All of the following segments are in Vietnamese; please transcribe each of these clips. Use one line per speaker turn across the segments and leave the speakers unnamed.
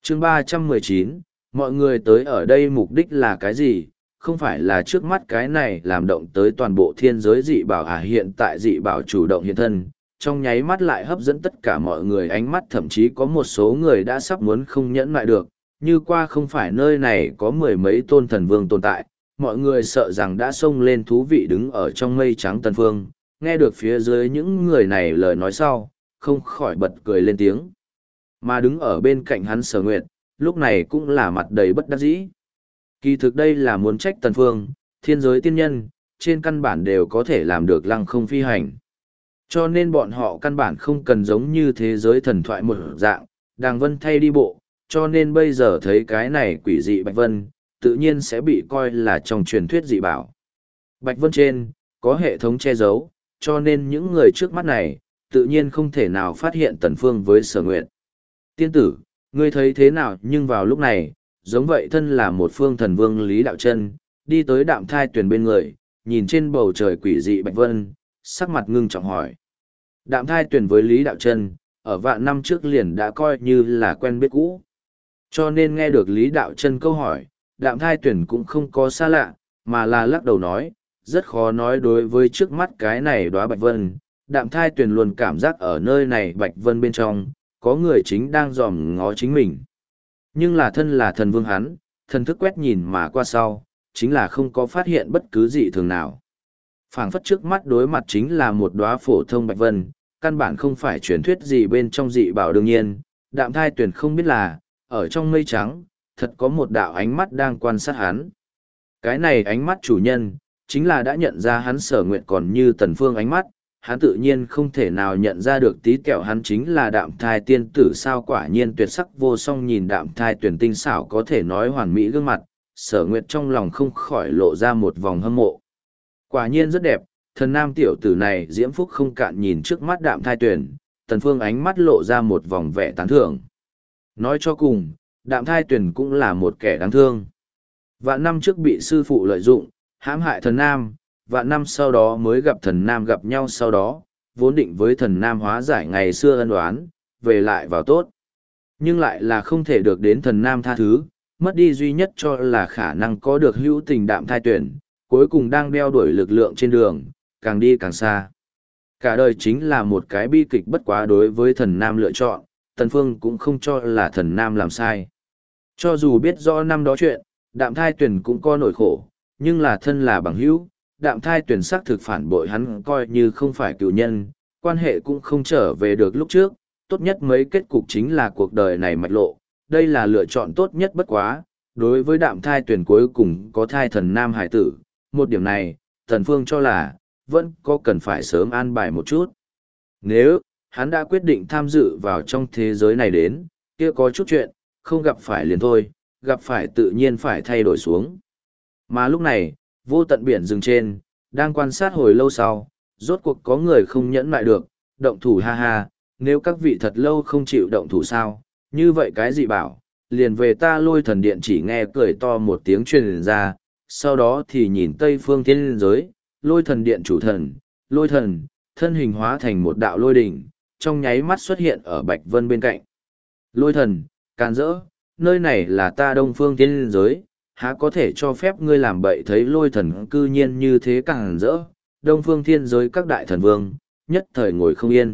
Chương 319, mọi người tới ở đây mục đích là cái gì? Không phải là trước mắt cái này làm động tới toàn bộ thiên giới dị bảo hiện tại dị bảo chủ động hiện thân, trong nháy mắt lại hấp dẫn tất cả mọi người ánh mắt, thậm chí có một số người đã sắp muốn không nhẫn lại được, như qua không phải nơi này có mười mấy tôn thần vương tồn tại, mọi người sợ rằng đã xông lên thú vị đứng ở trong mây trắng tần phương, nghe được phía dưới những người này lời nói sau, không khỏi bật cười lên tiếng. Mà đứng ở bên cạnh hắn Sở Nguyệt, lúc này cũng là mặt đầy bất đắc dĩ. Kỳ thực đây là muốn trách tần phương, thiên giới tiên nhân, trên căn bản đều có thể làm được lăng không phi hành. Cho nên bọn họ căn bản không cần giống như thế giới thần thoại một dạng, đàng vân thay đi bộ, cho nên bây giờ thấy cái này quỷ dị Bạch Vân, tự nhiên sẽ bị coi là trong truyền thuyết dị bảo. Bạch Vân trên, có hệ thống che giấu, cho nên những người trước mắt này, tự nhiên không thể nào phát hiện tần phương với Sở Nguyệt. Tiên tử, ngươi thấy thế nào? Nhưng vào lúc này, giống vậy thân là một phương thần vương Lý Đạo Chân, đi tới Đạm Thai Tuyền bên người, nhìn trên bầu trời quỷ dị Bạch Vân, sắc mặt ngưng trọng hỏi. Đạm Thai Tuyền với Lý Đạo Chân, ở vạn năm trước liền đã coi như là quen biết cũ. Cho nên nghe được Lý Đạo Chân câu hỏi, Đạm Thai Tuyền cũng không có xa lạ, mà là lắc đầu nói, rất khó nói đối với trước mắt cái này đóa Bạch Vân. Đạm Thai Tuyền luôn cảm giác ở nơi này Bạch Vân bên trong, có người chính đang dòm ngó chính mình. Nhưng là thân là thần vương hắn, thần thức quét nhìn mà qua sau, chính là không có phát hiện bất cứ dị thường nào. Phảng phất trước mắt đối mặt chính là một đóa phổ thông Bạch Vân, căn bản không phải truyền thuyết gì bên trong dị bảo. Đương nhiên, Đạm Thai Tuyền không biết là, ở trong mây trắng, thật có một đạo ánh mắt đang quan sát hắn. Cái này ánh mắt chủ nhân, chính là đã nhận ra hắn Sở Nguyệt còn như tần phương ánh mắt, hắn tự nhiên không thể nào nhận ra được tí kẹo hắn chính là Đạm Thai tiên tử sao. Quả nhiên tuyệt sắc vô song, nhìn Đạm Thai Tuyền tinh xảo có thể nói hoàn mỹ gương mặt, Sở Nguyệt trong lòng không khỏi lộ ra một vòng hâm mộ. Quả nhiên rất đẹp, thần nam tiểu tử này diễm phúc không cạn. Nhìn trước mắt Đạm Thai Tuyền, tần phương ánh mắt lộ ra một vòng vẻ tán thưởng. Nói cho cùng, Đạm Thai Tuyền cũng là một kẻ đáng thương. Vạn năm trước bị sư phụ lợi dụng, hãm hại thần nam, vạn năm sau đó mới gặp thần nam, gặp nhau sau đó, vốn định với thần nam hóa giải ngày xưa ân oán, về lại vào tốt. Nhưng lại là không thể được đến thần nam tha thứ, mất đi duy nhất cho là khả năng có được hữu tình Đạm Thai Tuyền, cuối cùng đang đeo đuổi lực lượng trên đường, càng đi càng xa. Cả đời chính là một cái bi kịch, bất quá đối với thần nam lựa chọn, Tần Phương cũng không cho là thần nam làm sai. Cho dù biết rõ năm đó chuyện, Đạm Thai Tuyền cũng có nỗi khổ, nhưng là thân là bằng hữu, Đạm Thai Tuyền xác thực phản bội hắn, coi như không phải cựu nhân, quan hệ cũng không trở về được lúc trước, tốt nhất mấy kết cục chính là cuộc đời này mạch lộ, đây là lựa chọn tốt nhất. Bất quá, đối với Đạm Thai Tuyền cuối cùng có thai thần nam hải tử, một điểm này, Tần Phương cho là, vẫn có cần phải sớm an bài một chút. Nếu, hắn đã quyết định tham dự vào trong thế giới này đến, kia có chút chuyện, không gặp phải liền thôi, gặp phải tự nhiên phải thay đổi xuống. Mà lúc này, vô tận biển rừng trên, đang quan sát hồi lâu sau, rốt cuộc có người không nhẫn lại được, động thủ. Ha ha, nếu các vị thật lâu không chịu động thủ sao, như vậy cái gì bảo, liền về ta Lôi Thần Điện. Chỉ nghe cười to một tiếng truyền ra, sau đó thì nhìn Tây Phương Thiên Giới, Lôi Thần Điện chủ thần, Lôi Thần, thân hình hóa thành một đạo lôi đỉnh, trong nháy mắt xuất hiện ở Bạch Vân bên cạnh. Lôi Thần, can dỡ, nơi này là ta Đông Phương Thiên Giới, há có thể cho phép ngươi làm bậy. Thấy Lôi Thần cư nhiên như thế càng rỡ, Đông Phương Thiên Giới các đại thần vương, nhất thời ngồi không yên.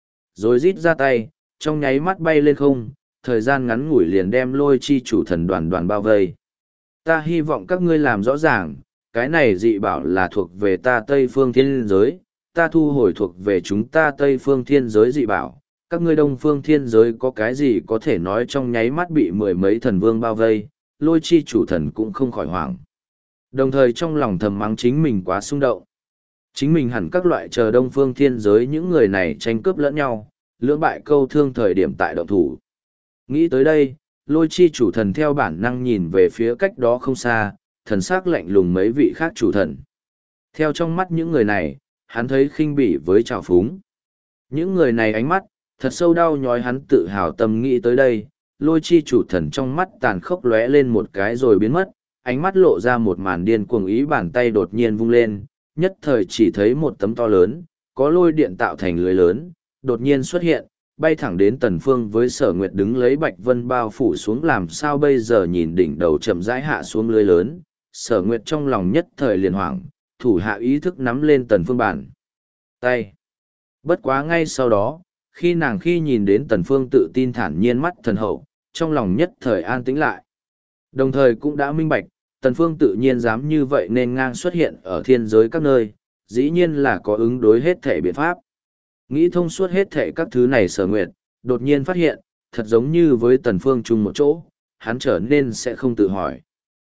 Rồi rít ra tay, trong nháy mắt bay lên không, thời gian ngắn ngủi liền đem Lôi chi chủ thần đoàn đoàn bao vây. Ta hy vọng các ngươi làm rõ ràng, cái này dị bảo là thuộc về ta Tây Phương Thiên Giới, ta thu hồi thuộc về chúng ta Tây Phương Thiên Giới dị bảo. Các ngươi Đông Phương Thiên Giới có cái gì có thể nói? Trong nháy mắt bị mười mấy thần vương bao vây, Lôi chi chủ thần cũng không khỏi hoảng. Đồng thời trong lòng thầm mắng chính mình quá xung động. Chính mình hẳn các loại chờ Đông Phương Thiên Giới những người này tranh cướp lẫn nhau, lưỡng bại câu thương thời điểm tại động thủ. Nghĩ tới đây, Lôi chi chủ thần theo bản năng nhìn về phía cách đó không xa, thần sắc lạnh lùng mấy vị khác chủ thần. Theo trong mắt những người này, hắn thấy khinh bỉ với trào phúng. Những người này ánh mắt, thật sâu đau nhói hắn tự hào tâm. Nghĩ tới đây, Lôi chi chủ thần trong mắt tàn khốc lóe lên một cái rồi biến mất, ánh mắt lộ ra một màn điên cuồng ý, bàn tay đột nhiên vung lên, nhất thời chỉ thấy một tấm to lớn, có lôi điện tạo thành lưới lớn, đột nhiên xuất hiện, bay thẳng đến Tần Phương với Sở Nguyệt đứng lấy bạch vân bao phủ xuống làm sao bây giờ nhìn đỉnh đầu chậm rãi hạ xuống lưới lớn, Sở Nguyệt trong lòng nhất thời liền hoảng, thủ hạ ý thức nắm lên Tần Phương bàn tay. Bất quá ngay sau đó, khi nhìn đến Tần Phương tự tin thản nhiên mắt thần hậu, trong lòng nhất thời an tĩnh lại. Đồng thời cũng đã minh bạch, Tần Phương tự nhiên dám như vậy nên ngang xuất hiện ở thiên giới các nơi, dĩ nhiên là có ứng đối hết thể biện pháp. Nghĩ thông suốt hết thể các thứ này Sở Nguyệt, đột nhiên phát hiện, thật giống như với Tần Phương chung một chỗ, hắn trở nên sẽ không tự hỏi.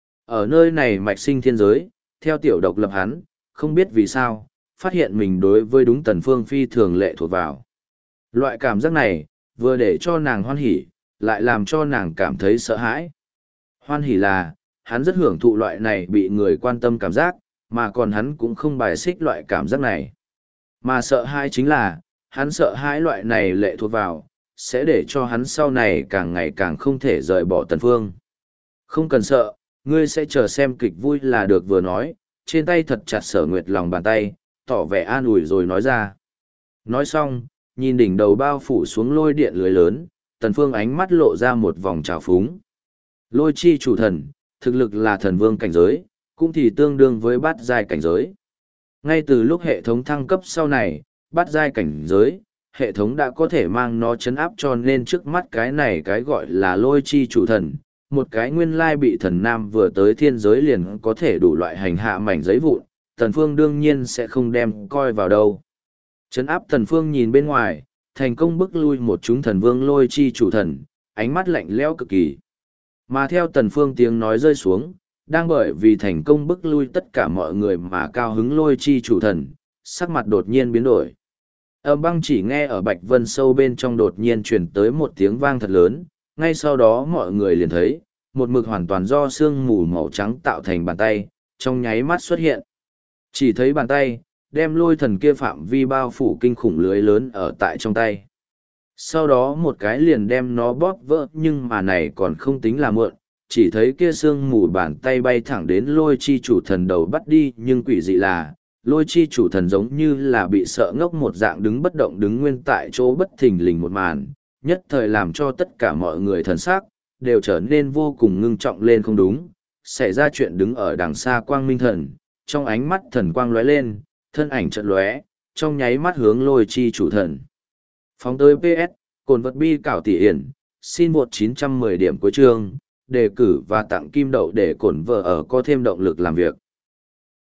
Ở nơi này mạch sinh thiên giới, theo tiểu độc lập hắn, không biết vì sao, phát hiện mình đối với đúng Tần Phương phi thường lệ thuộc vào. Loại cảm giác này, vừa để cho nàng hoan hỉ, lại làm cho nàng cảm thấy sợ hãi. Hoan hỉ là, hắn rất hưởng thụ loại này bị người quan tâm cảm giác, mà còn hắn cũng không bài xích loại cảm giác này. Mà sợ hãi chính là, hắn sợ hãi loại này lệ thuộc vào, sẽ để cho hắn sau này càng ngày càng không thể rời bỏ Tần Phương. Không cần sợ, ngươi sẽ chờ xem kịch vui là được vừa nói, trên tay thật chặt Sở Nguyệt lòng bàn tay, tỏ vẻ an ủi rồi nói ra. Nói xong, nhìn đỉnh đầu bao phủ xuống lôi điện lưới lớn, Tần Phương ánh mắt lộ ra một vòng trào phúng. Lôi chi chủ thần, thực lực là thần vương cảnh giới, cũng thì tương đương với bát giai cảnh giới. Ngay từ lúc hệ thống thăng cấp sau này, bát giai cảnh giới, hệ thống đã có thể mang nó chấn áp cho nên trước mắt cái này cái gọi là lôi chi chủ thần, một cái nguyên lai bị thần nam vừa tới thiên giới liền có thể đủ loại hành hạ mảnh giấy vụn, Tần Phương đương nhiên sẽ không đem coi vào đâu. Chấn áp Tần Phương nhìn bên ngoài, thành công bức lui một chúng thần vương lôi chi chủ thần, ánh mắt lạnh lẽo cực kỳ. Mà theo Tần Phương tiếng nói rơi xuống, đang bởi vì thành công bức lui tất cả mọi người mà cao hứng lôi chi chủ thần, sắc mặt đột nhiên biến đổi. Âm băng chỉ nghe ở Bạch Vân sâu bên trong đột nhiên truyền tới một tiếng vang thật lớn, ngay sau đó mọi người liền thấy, một mực hoàn toàn do sương mù màu trắng tạo thành bàn tay, trong nháy mắt xuất hiện. Chỉ thấy bàn tay, đem lôi thần kia phạm vi bao phủ kinh khủng lưới lớn ở tại trong tay. Sau đó một cái liền đem nó bóp vỡ nhưng mà này còn không tính là muộn, chỉ thấy kia sương mù bàn tay bay thẳng đến lôi chi chủ thần đầu bắt đi nhưng quỷ dị là, lôi chi chủ thần giống như là bị sợ ngốc một dạng đứng bất động đứng nguyên tại chỗ bất thình lình một màn, nhất thời làm cho tất cả mọi người thần sắc đều trở nên vô cùng ngưng trọng lên không đúng, xảy ra chuyện đứng ở đằng xa quang minh thần, trong ánh mắt thần quang lóe lên, thân ảnh chợt lóe, trong nháy mắt hướng lôi chi chủ thần. Phóng tới PS, cồn vật bi cảo tỷ hiển, xin 1910 điểm cuối chương, đề cử và tặng kim đậu để cổn vợ ở có thêm động lực làm việc.